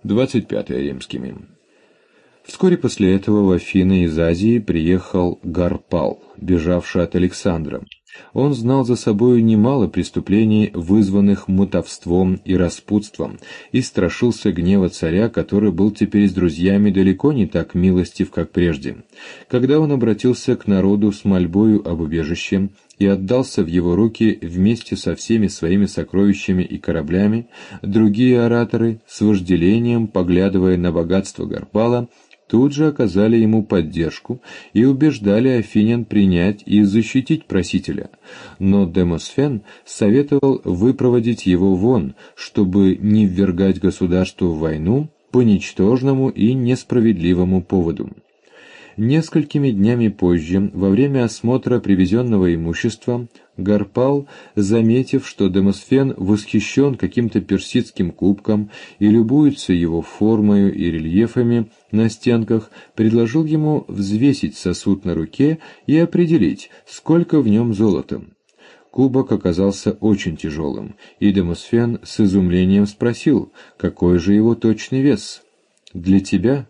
25 римскими. Вскоре после этого в Афины из Азии приехал Гарпал, бежавший от Александра. Он знал за собою немало преступлений, вызванных мутовством и распутством, и страшился гнева царя, который был теперь с друзьями далеко не так милостив, как прежде. Когда он обратился к народу с мольбою об убежище и отдался в его руки вместе со всеми своими сокровищами и кораблями, другие ораторы, с вожделением, поглядывая на богатство Гарпала, тут же оказали ему поддержку и убеждали афинян принять и защитить просителя. Но Демосфен советовал выпроводить его вон, чтобы не ввергать государство в войну по ничтожному и несправедливому поводу. Несколькими днями позже, во время осмотра привезенного имущества, Гарпал, заметив, что Демосфен восхищен каким-то персидским кубком и любуется его формою и рельефами на стенках, предложил ему взвесить сосуд на руке и определить, сколько в нем золота. Кубок оказался очень тяжелым, и Демосфен с изумлением спросил, какой же его точный вес. «Для тебя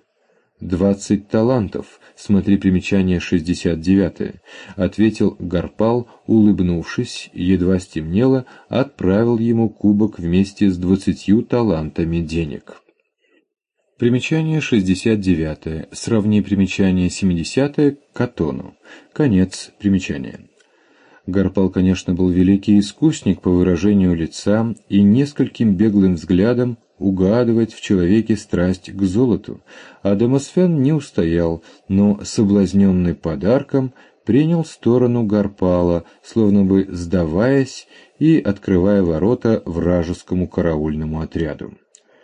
20 талантов, смотри примечание 69, ответил Гарпал, улыбнувшись, едва стемнело, отправил ему кубок вместе с 20 талантами денег. Примечание 69, сравни примечание 70 к Катону. Конец примечания. Гарпал, конечно, был великий искусник по выражению лица и нескольким беглым взглядом угадывать в человеке страсть к золоту, а Демосфен не устоял, но, соблазненный подарком, принял сторону Гарпала, словно бы сдаваясь и открывая ворота вражескому караульному отряду.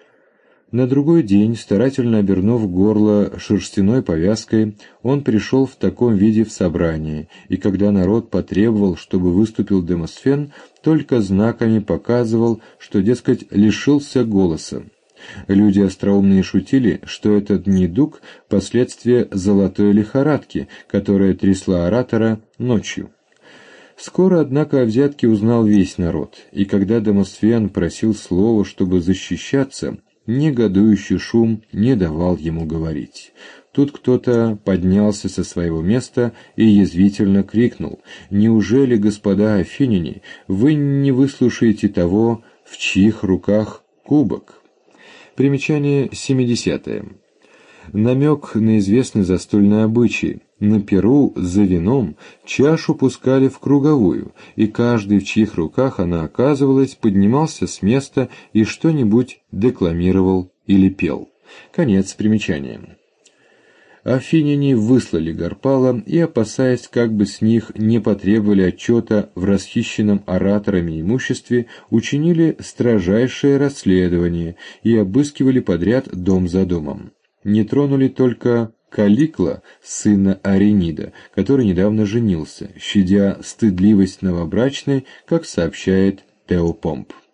На другой день, старательно обернув горло шерстяной повязкой, он пришел в таком виде в собрание, и когда народ потребовал, чтобы выступил Демосфен, только знаками показывал, что, дескать, лишился голоса. Люди остроумные шутили, что этот недуг – последствие золотой лихорадки, которая трясла оратора ночью. Скоро, однако, о взятке узнал весь народ, и когда Демосфен просил слова, чтобы защищаться, негодующий шум не давал ему говорить. Тут кто-то поднялся со своего места и язвительно крикнул: «Неужели, господа афиняне, вы не выслушаете того, в чьих руках кубок?» Примечание 70. Намек на известный застольный обычай. На пиру за вином чашу пускали в круговую, и каждый, в чьих руках она оказывалась, поднимался с места и что-нибудь декламировал или пел. Конец примечания. Афиняне выслали Гарпала и, опасаясь, как бы с них не потребовали отчета в расхищенном ораторами имуществе, учинили строжайшее расследование и обыскивали подряд дом за домом. Не тронули только Каликла, сына Аренида, который недавно женился, щадя стыдливость новобрачной, как сообщает Теопомп.